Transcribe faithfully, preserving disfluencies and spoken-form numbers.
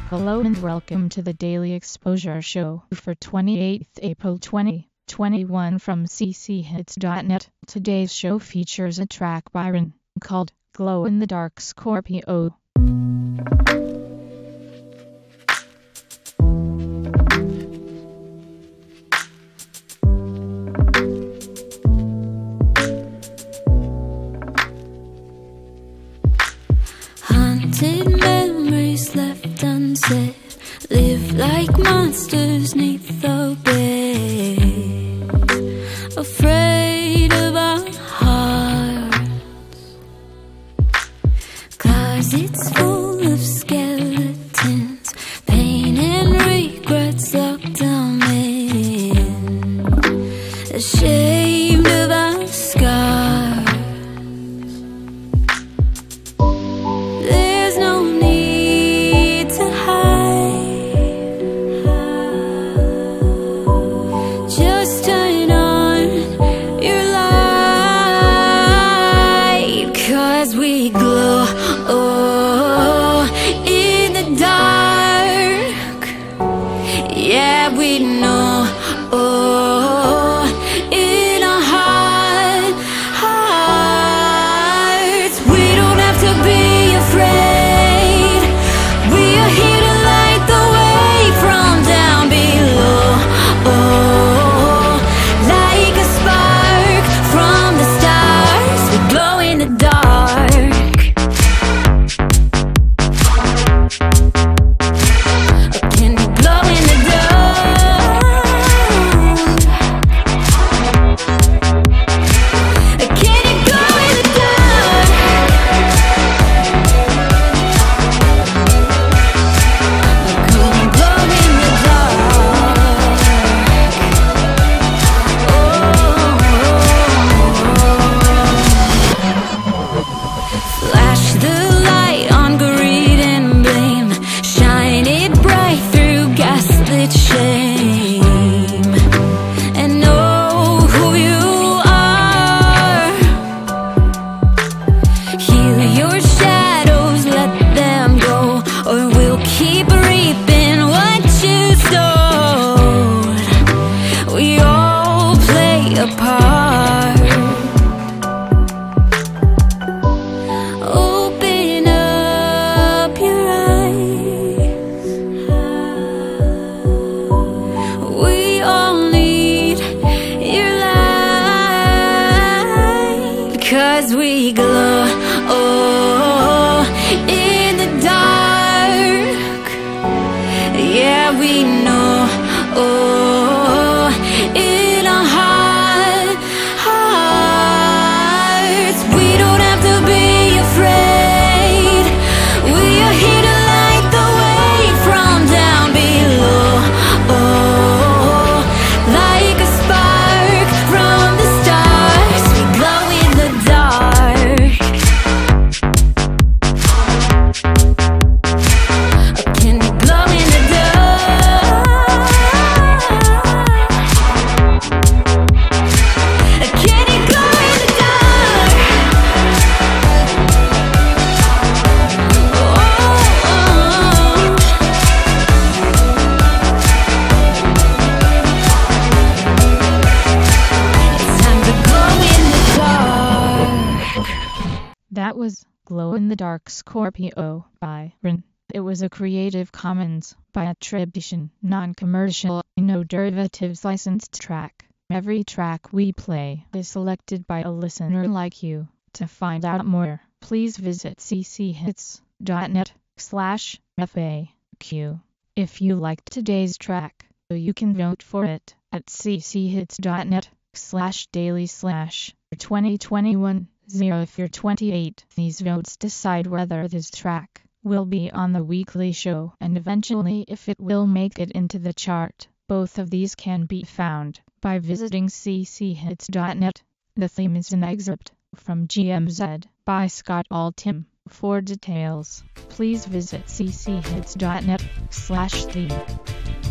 Hello and welcome to the Daily Exposure Show for twenty-eighth April twenty twenty-one from c c hits dot net. Today's show features a track by Ren called Glow in the Dark Scorpio. Haunted memories left unsaid, live like monsters neath the bed, afraid of our hearts, 'cause it's full of skeletons, pain and regrets locked them in, ashamed of our scars. We glow, oh, in the dark. Yeah, we know, oh, in our heart, hearts. We don't have to be afraid. We are here to light the way from down below, oh, like a spark from the stars. We glow in the dark. Shame, and know who you are. Heal your shadows, let them go, or we'll keep reaping what you sowed. We all play a part. Open up your eyes. We all need your light, 'cause we glow, oh, in the dark. Yeah, we know, oh, in our heart, hearts. We don't have to be afraid. We are here to light the way from down below, oh, like a spark from the stars. We glow in the dark. Can you glow in the dark? Can you glow in the dark? Oh, it's time to glow in the dark. That was Glow in the Dark Scorpio by Ren. It was a Creative Commons by attribution, non-commercial, no derivatives licensed track. Every track we play is selected by a listener like you. To find out more, please visit c c hits dot net slash F A Q. If you liked today's track, you can vote for it at c c hits dot net slash daily slash twenty twenty-one zero. If you're twenty-eight, these votes decide whether this track will be on the weekly show and eventually if it will make it into the chart. Both of these can be found by visiting c c hits dot net. The theme is an excerpt from G M Z by Scott Altham. For details, please visit c c hits dot net slash theme.